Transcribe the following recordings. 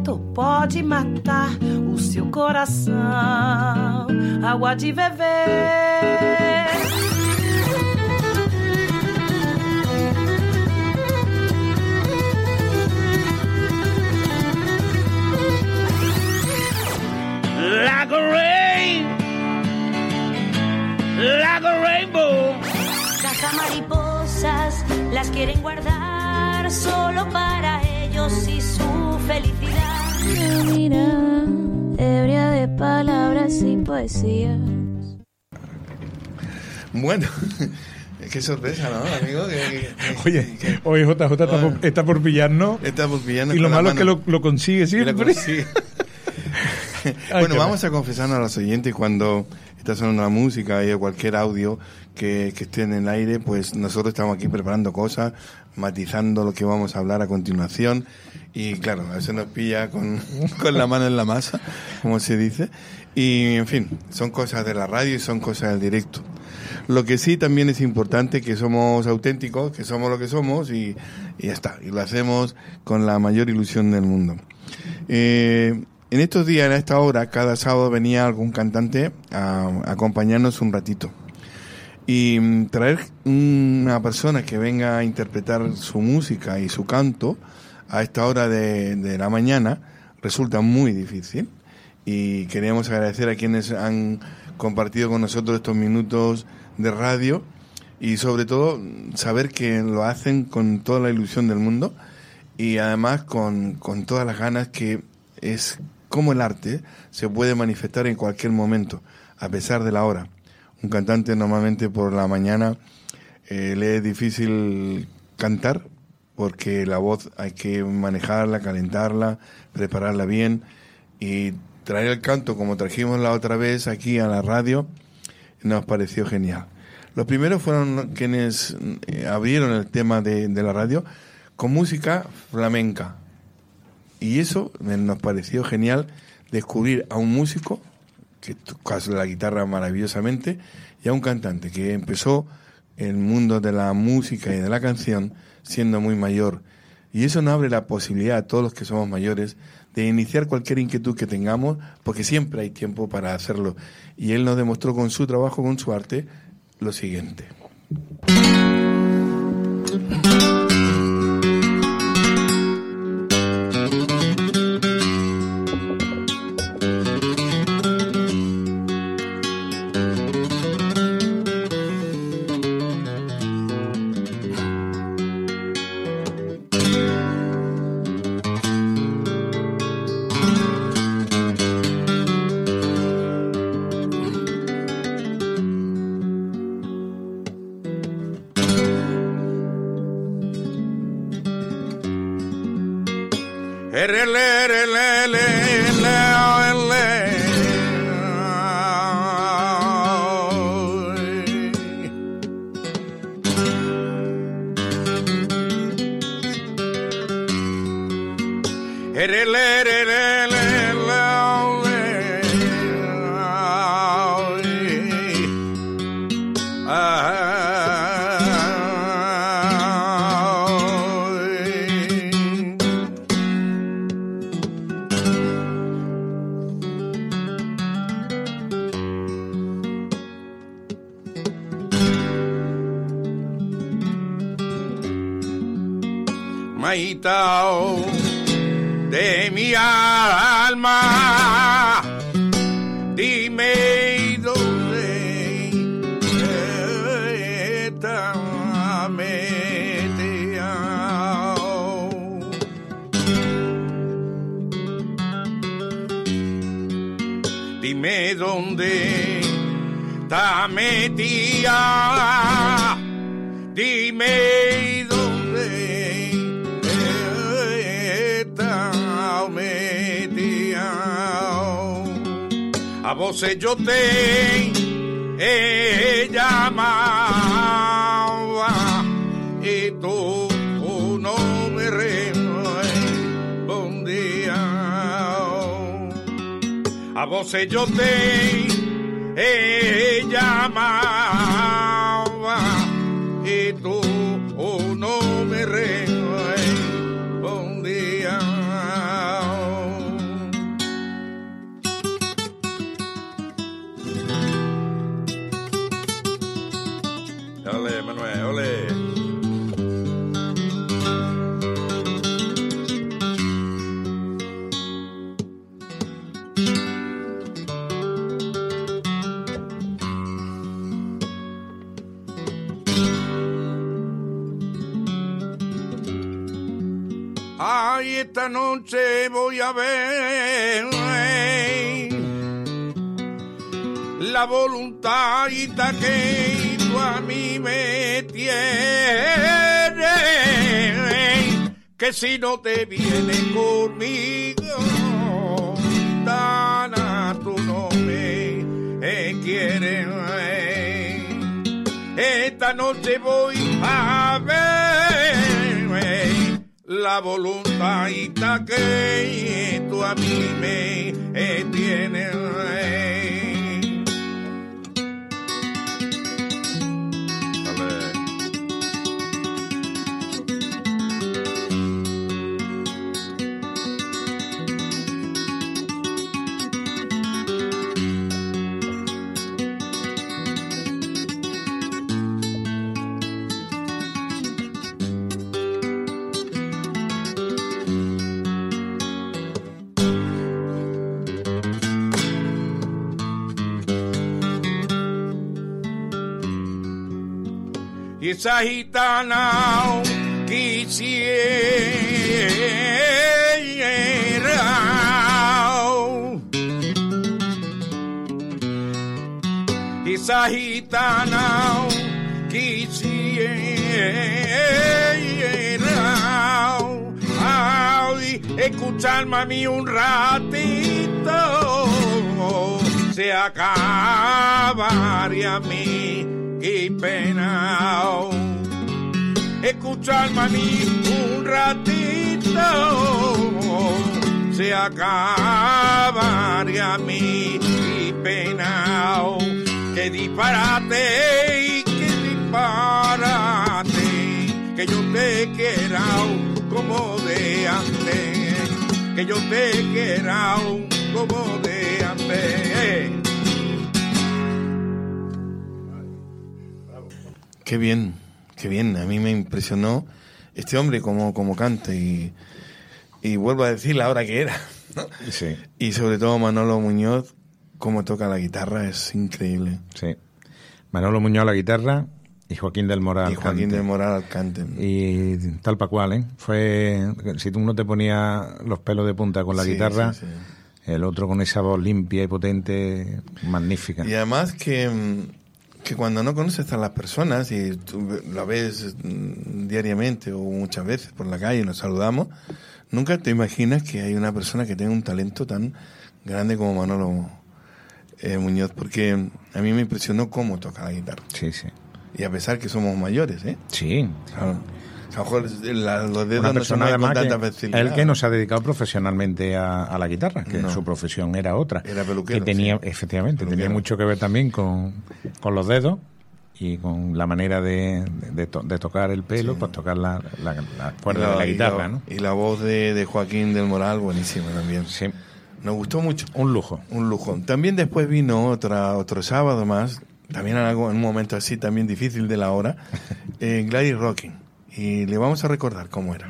vento pode matar o seu coração. Água de beber. Like a rain, like a rainbow. Mariposas las quieren guardar solo para ellos y su felicidad. Mira, ebria de palabras y poesías. Bueno, qué sorpresa, ¿no, amigo? Oye, JJ está por pillarnos. Está por pillarnos. Y lo malo es que lo consigue siempre. Bueno, vamos a confesarnos a los oyentes cuando está sonando la música y cualquier audio que esté en el aire, pues nosotros estamos aquí preparando cosas, matizando lo que vamos a hablar a continuación y claro, a veces nos pilla con la mano en la masa, como se dice, y en fin, son cosas de la radio y son cosas del directo. Lo que sí también es importante que somos auténticos, que somos lo que somos y ya está, y lo hacemos con la mayor ilusión del mundo. En estos días, a esta hora, cada sábado venía algún cantante a acompañarnos un ratito. Y traer una persona que venga a interpretar su música y su canto a esta hora de la mañana resulta muy difícil. Y queríamos agradecer a quienes han compartido con nosotros estos minutos de radio y sobre todo saber que lo hacen con toda la ilusión del mundo y además con todas las ganas, que es como el arte se puede manifestar en cualquier momento, a pesar de la hora. Un cantante normalmente por la mañana le es difícil cantar porque la voz hay que manejarla, calentarla, prepararla bien y traer el canto como trajimos la otra vez aquí a la radio nos pareció genial. Los primeros fueron quienes abrieron el tema de la radio con música flamenca. Y eso nos pareció genial, descubrir a un músico que toca la guitarra maravillosamente y a un cantante que empezó el mundo de la música y de la canción siendo muy mayor. Y eso nos abre la posibilidad a todos los que somos mayores de iniciar cualquier inquietud que tengamos, porque siempre hay tiempo para hacerlo. Y él nos demostró con su trabajo, con su arte, lo siguiente. Maitao de mi alma, dime dónde está metida. Dime dónde está metida. Dime dónde a vos yo te llamaba y tú no me respondías. A vos yo te llamaba y tú no me respondías. Ay, esta noche voy a ver la voluntad que tú a mí me tienes, que si no te vienes conmigo, Dana, tú no me quieres. Esta noche voy a ver la voluntad que tú a mí me tienes. Y esa gitana quisiera esa gitana quisiera ay, escucharme a mí un ratito, se acabaría mi y pena. Escucharme a mí un ratito, se acabaría mi pena. Que disparate, que yo te quiera como de antes, que yo te quiera como de antes. Qué bien, a mí me impresionó este hombre como canta y vuelvo a decir la hora que era, ¿no? Sí. Y sobre todo Manolo Muñoz, cómo toca la guitarra, es increíble. Sí. Manolo Muñoz a la guitarra y Joaquín del Moral al cante. Y tal pa' cual, ¿eh? Fue, si tú no te ponías los pelos de punta con la guitarra, sí. El otro con esa voz limpia y potente, magnífica. Y además que cuando no conoces a las personas y tú la ves diariamente o muchas veces por la calle y nos saludamos, nunca te imaginas que hay una persona que tenga un talento tan grande como Manolo Muñoz, porque a mí me impresionó cómo toca la guitarra. Sí, sí. Y a pesar que somos mayores, ¿eh? Sí. Claro. A lo mejor los dedos no son además con tanta facilidad. Él que no se ha dedicado profesionalmente a la guitarra, que su profesión era otra. Era peluquero. Que tenía, sí. Efectivamente, peluquero. Tenía mucho que ver también con los dedos y con la manera de tocar el pelo, sí. Pues tocar la cuerda de la guitarra, ¿no? Y la voz de Joaquín del Moral, buenísima también. Sí. Nos gustó mucho. Un lujo. También después vino otro sábado más, también en un momento así también difícil de la hora, Gladys Rocking. Y le vamos a recordar cómo era.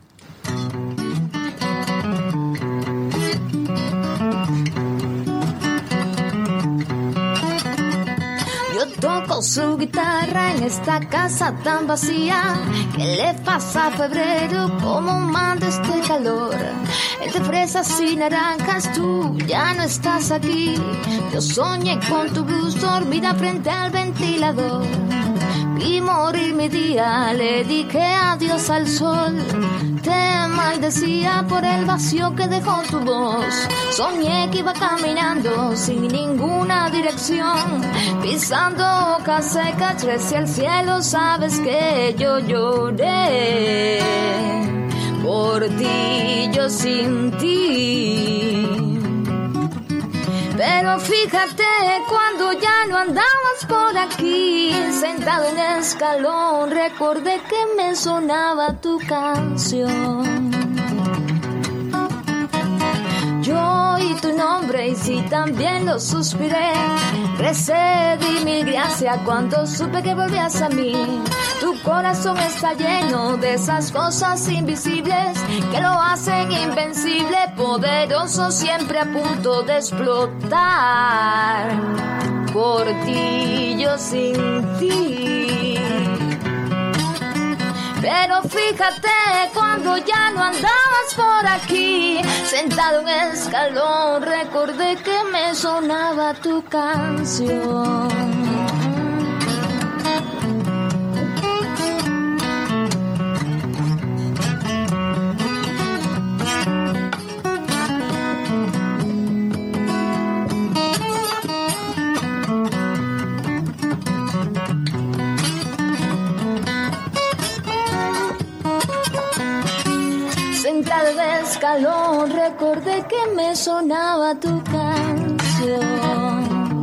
Yo toco su guitarra en esta casa tan vacía. ¿Qué le pasa a febrero? ¿Cómo manda este calor? Entre fresas y naranjas tú ya no estás aquí. Yo soñé con tu blues dormida frente al ventilador. Vi morir mi día, le dije adiós al sol. Te maldecía por el vacío que dejó tu voz. Soñé que iba caminando sin ninguna dirección, pisando hojas secas hacia el cielo. Sabes que yo lloré por ti, yo sin ti. Pero fíjate cuando ya no andabas por aquí, sentado en el escalón, recordé que me sonaba tu canción. Yo oí tu nombre y sí también lo suspiré. Recé, di mi gracia cuando supe que volvías a mí. Tu corazón está lleno de esas cosas invisibles que lo hacen invencible, poderoso, siempre a punto de explotar. Por ti, yo sin ti. Pero fíjate cuando ya no andabas por aquí, sentado en el escalón, recordé que me sonaba tu canción. Sentado en el escalón, recordé que me sonaba tu canción.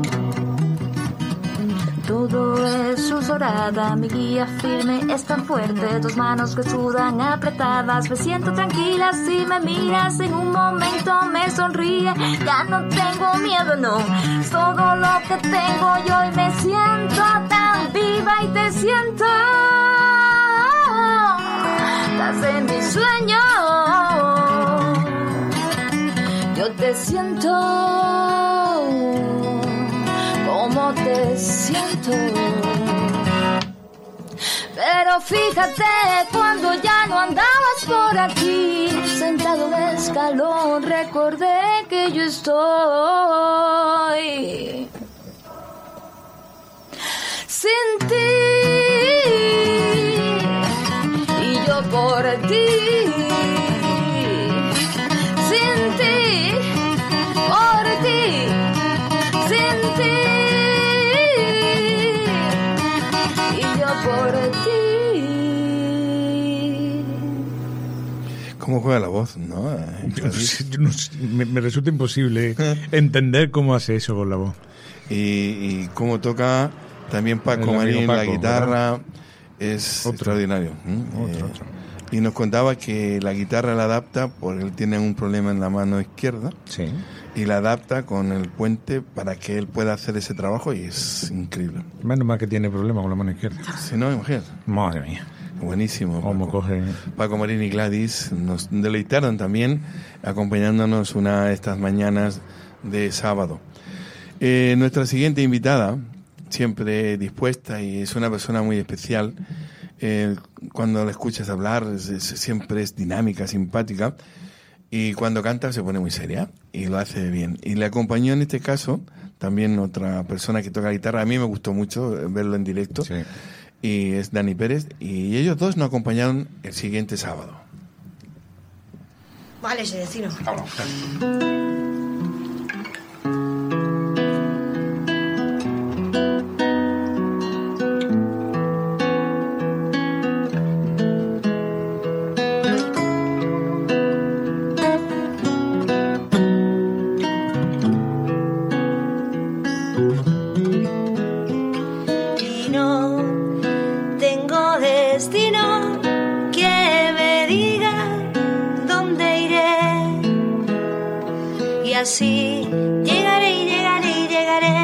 Todo es luz dorada, mi guía firme es tan fuerte, tus manos que sudan apretadas, me siento tranquila si me miras, en un momento me sonríe, ya no tengo miedo, no, es todo lo que tengo yo y me siento tan viva y te siento, estás en mi sueño, yo te siento. ¿Cómo te siento? Pero fíjate cuando ya no andabas por aquí, sentado en el escalón, recordé que yo estoy sin ti y yo por ti, sin ti, por ti, sin ti. Por ti. ¿Cómo juega la voz? ¿No? Me resulta imposible entender cómo hace eso con la voz. Y cómo toca también Paco Marín la guitarra, ¿verdad? Es extraordinario. Otro. Y nos contaba que la guitarra la adapta porque él tiene un problema en la mano izquierda. Sí. Y la adapta con el puente para que él pueda hacer ese trabajo y es increíble. Menos mal que tiene problemas con la mano izquierda. Si no, imagínate. Madre mía. Buenísimo. ¿Cómo coge? Paco Marín y Gladys nos deleitaron también acompañándonos una de estas mañanas de sábado. Nuestra siguiente invitada, siempre dispuesta y es una persona muy especial. Cuando la escuchas hablar siempre es dinámica, simpática. Y cuando canta se pone muy seria y lo hace bien. Y le acompañó en este caso también otra persona que toca guitarra. A mí me gustó mucho verlo en directo. Sí. Y es Dani Pérez. Y ellos dos nos acompañaron el siguiente sábado. Vale, ese destino. Vamos. así llegaré y llegaré y llegaré,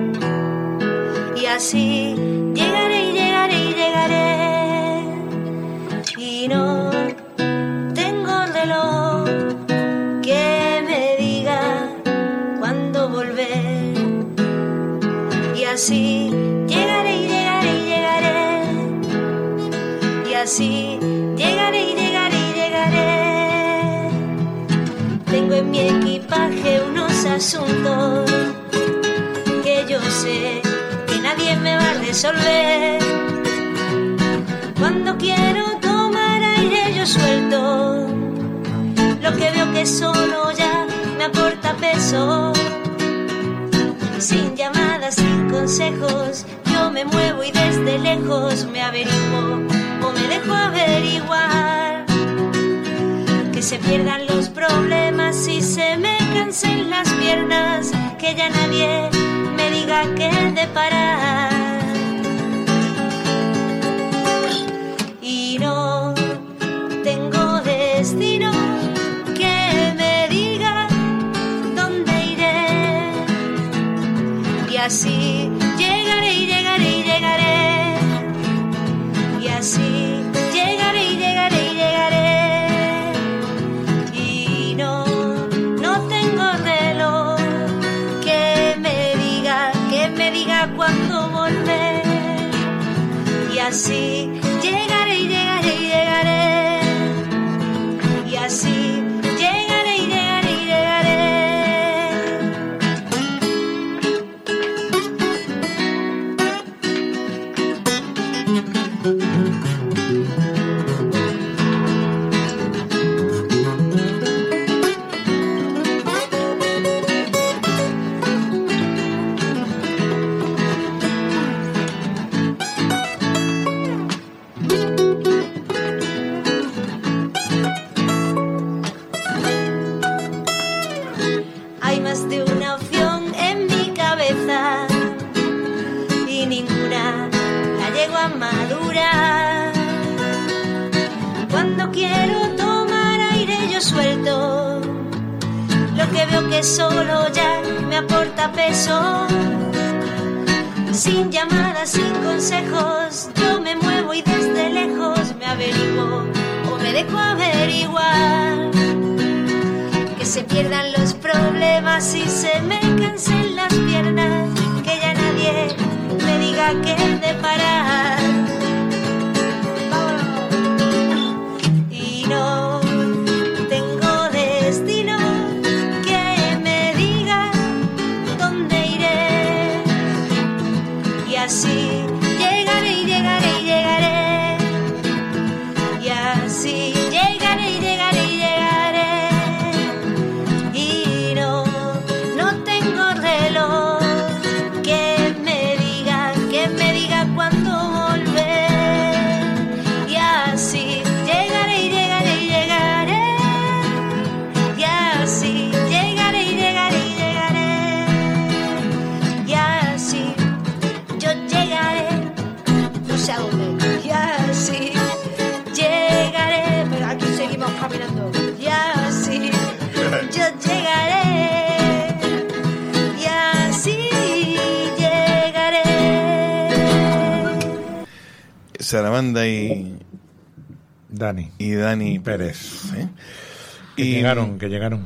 y así llegaré y llegaré y llegaré, y no tengo reloj que me diga cuándo volver, y así llegaré y llegaré y llegaré, y así llegaré y llegaré y llegaré. Tengo en mi equipaje unos asuntos que yo sé que nadie me va a resolver. Cuando quiero tomar aire yo suelto lo que veo que solo ya me aporta peso. Sin llamadas, sin consejos, yo me muevo y desde lejos me averiguo o me dejo averiguar. Que se pierdan los problemas y se me cansen las piernas, que ya nadie me diga qué deparar. Y no tengo destino que me diga dónde iré, y así llegaré y llegaré y llegaré, y así llegaré y llegaré y llegaré. Cuándo volver, y así llegaré y llegaré y yo suelto. Lo que veo que solo ya me aporta peso. Sin llamadas, sin consejos, yo me muevo y desde lejos me averiguo o me dejo averiguar. Que se pierdan los problemas y se me cansen las piernas. Que ya nadie me diga que he de parar. Y no tengo destino que me diga dónde iré. Y así llegaré y llegaré y llegaré. Y así llegaré y llegaré y llegaré. Y no tengo reloj que me diga cuándo volver. Y así llegaré y llegaré y llegaré. Y así llegaré y llegaré y llegaré. Y así yo llegaré, no sé a dónde. Y así llegaré, pero aquí seguimos caminando. Y así yo llegaré. Y así llegaré. Sarabanda y Dani Dani Pérez. ¿eh? Que llegaron.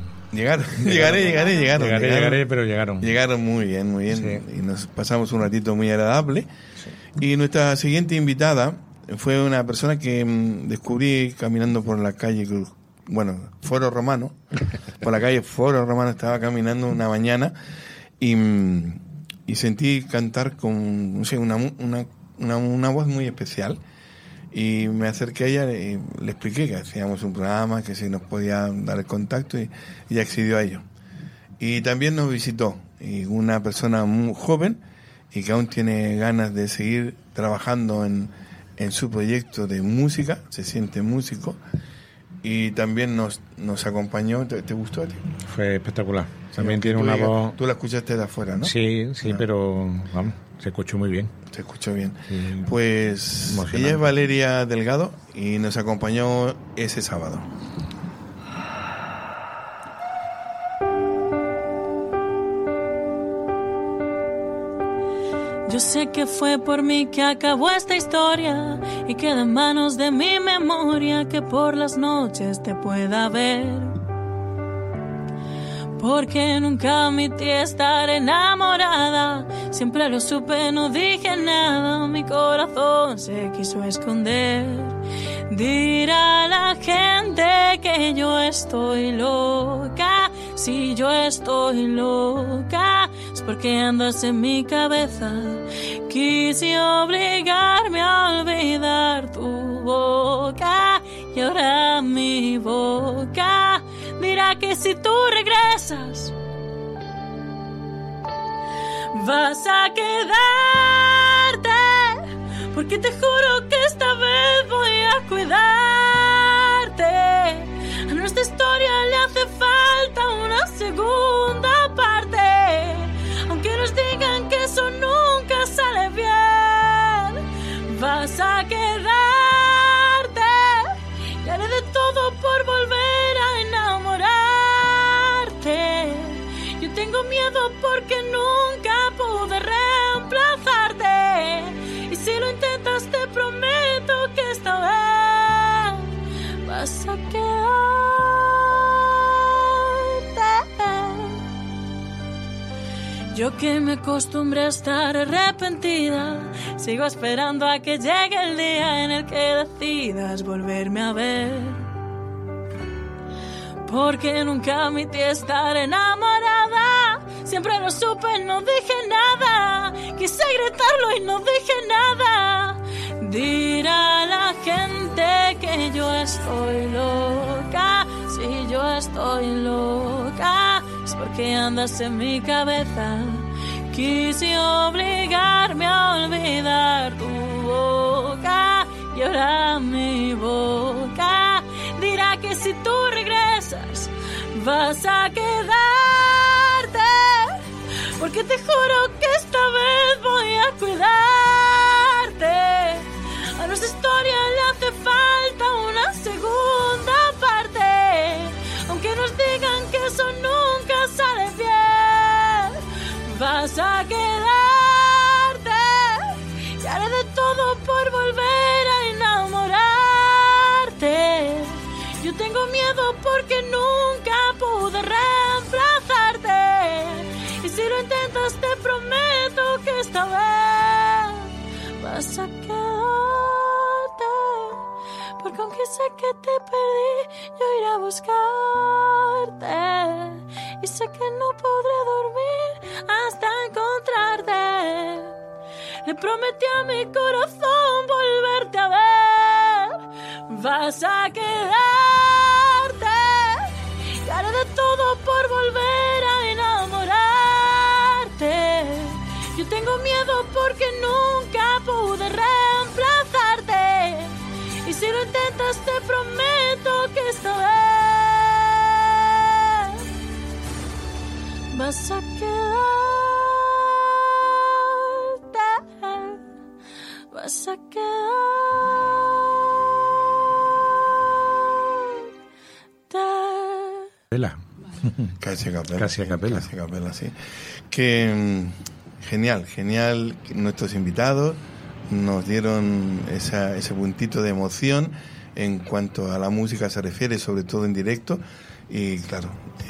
Llegaré, pero llegaron. Llegaron muy bien. Sí. Y nos pasamos un ratito muy agradable. Sí. Y nuestra siguiente invitada fue una persona que descubrí caminando por la calle, Foro Romano. Por la calle Foro Romano estaba caminando una mañana y sentí cantar con, no sé, una voz muy especial. Y me acerqué a ella y le expliqué que hacíamos un programa, que si nos podía dar el contacto y accedió a ello. Y también nos visitó y una persona muy joven y que aún tiene ganas de seguir trabajando en su proyecto de música, se siente músico y también nos acompañó. ¿Te gustó a ti? Fue espectacular. También Sí, tiene una voz... Tú la escuchaste de afuera, ¿no? Sí, No. Pero vamos, se escuchó muy bien. Se escuchó bien. Sí. Pues Emocionante. ella es Valeria Delgado y nos acompañó ese sábado. Yo sé que fue por mí que acabó esta historia y queda en manos de mi memoria que por las noches te pueda ver. Porque nunca admití estar enamorada, siempre lo supe, no dije nada, mi corazón se quiso esconder. Dirá la gente que yo estoy loca, si yo estoy loca, es porque andas en mi cabeza. Quise obligarme a olvidar tu boca y ahora mi boca dirá que si tú regresas vas a quedarte, porque te juro que esta vez voy a cuidarte. A nuestra historia le hace falta una segunda parte, aunque nos digan que eso nunca sale bien. Vas a quedarte y haré de todo por volver a enamorarte. Yo tengo miedo porque nunca pude reemplazarte, y si lo intentas te prometo que esta vez vas a quedarte. Yo que me acostumbré a estar arrepentida, sigo esperando a que llegue el día en el que decidas volverme a ver. Porque nunca admití estar enamorada, siempre lo supe, no dije nada, quise gritarlo y no dije nada. Dirá la gente que yo estoy loca, si yo estoy loca, es porque andas en mi cabeza. Quise obligarme a olvidar tu boca y ahora mi boca dirá que si tú regresas vas a quedarte, porque te juro que esta vez voy a cuidarte. A nuestra historia le hace falta una segunda parte, vas a quedarte y haré de todo por volver a enamorarte. Yo tengo miedo porque nunca pude reemplazarte, y si lo intentas te prometo que esta vez vas a quedarte, porque aunque sé que te perdí, yo iré a buscarte, y sé que no podré dormir hasta encontrarte. Le prometí a mi corazón volverte a ver. Vas a quedarte y haré de todo por volver a enamorarte. Yo tengo miedo porque nunca pude reemplazarte, y si lo intentas te prometo que esta vez vas a quedarte, vas a quedarte. Casi a capela. Casi a capela. Casi a capela, sí. Que genial que nuestros invitados nos dieron ese puntito de emoción en cuanto a la música se refiere, sobre todo en directo. Y claro,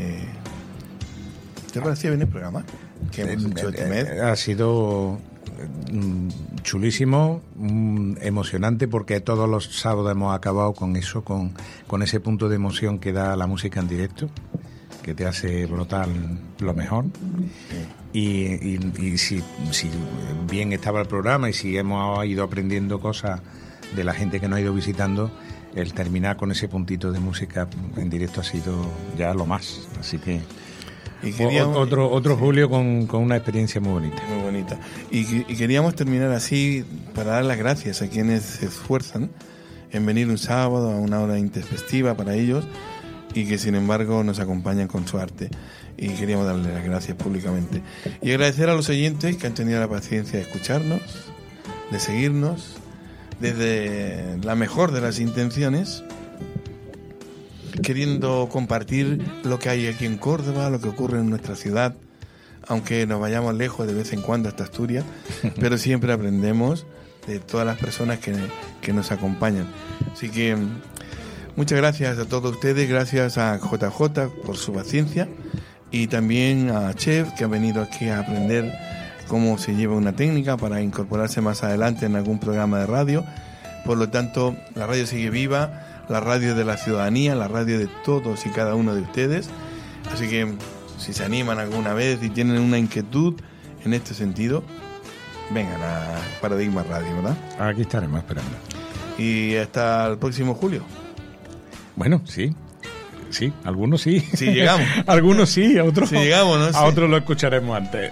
¿te parecía bien el programa que hemos hecho este mes? Ha sido chulísimo, emocionante, porque todos los sábados hemos acabado con eso, con ese punto de emoción que da la música en directo, que te hace brotar lo mejor. Y si bien estaba el programa y si hemos ido aprendiendo cosas de la gente que nos ha ido visitando, el terminar con ese puntito de música en directo ha sido ya lo más. Así que otro Julio con una experiencia muy bonita. Muy bonita. Y queríamos terminar así para dar las gracias a quienes se esfuerzan en venir un sábado a una hora intempestiva para ellos y que sin embargo nos acompañan con su arte. Y queríamos darle las gracias públicamente. Y agradecer a los oyentes que han tenido la paciencia de escucharnos, de seguirnos, desde la mejor de las intenciones, queriendo compartir lo que hay aquí en Córdoba, lo que ocurre en nuestra ciudad, aunque nos vayamos lejos de vez en cuando hasta Asturias, pero siempre aprendemos de todas las personas que nos acompañan. Así que muchas gracias a todos ustedes, gracias a JJ por su paciencia y también a Chef, que ha venido aquí a aprender cómo se lleva una técnica para incorporarse más adelante en algún programa de radio. Por lo tanto, la radio sigue viva, la radio de la ciudadanía, la radio de todos y cada uno de ustedes. Así que si se animan alguna vez y tienen una inquietud en este sentido, vengan a Paradigma Radio, ¿verdad? Aquí estaremos esperando. Y hasta el próximo julio. Bueno, sí. Sí, algunos sí. Sí, llegamos. Algunos sí, a otros, sí, llegamos, ¿no? A otros lo escucharemos antes.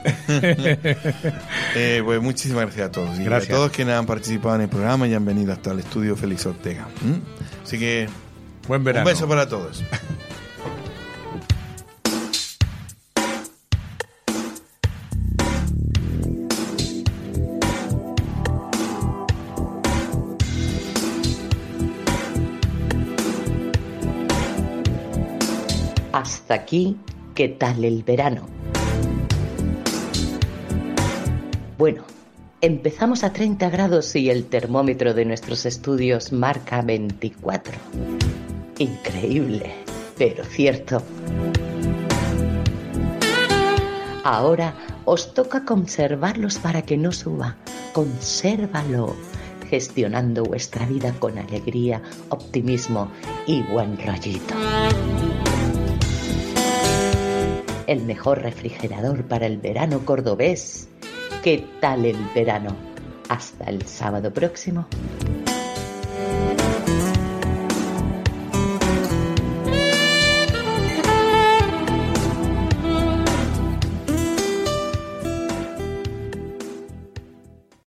Pues muchísimas gracias a todos. Y gracias a todos quienes han participado en el programa y han venido hasta el estudio Félix Ortega. Así que buen verano. Un beso para todos. Hasta aquí, ¿qué tal el verano? Bueno, empezamos a 30 grados y el termómetro de nuestros estudios marca 24. Increíble, pero cierto. Ahora os toca conservarlos para que no suba. Consérvalo, gestionando vuestra vida con alegría, optimismo y buen rollito. El mejor refrigerador para el verano cordobés. ¿Qué tal el verano? Hasta el sábado próximo.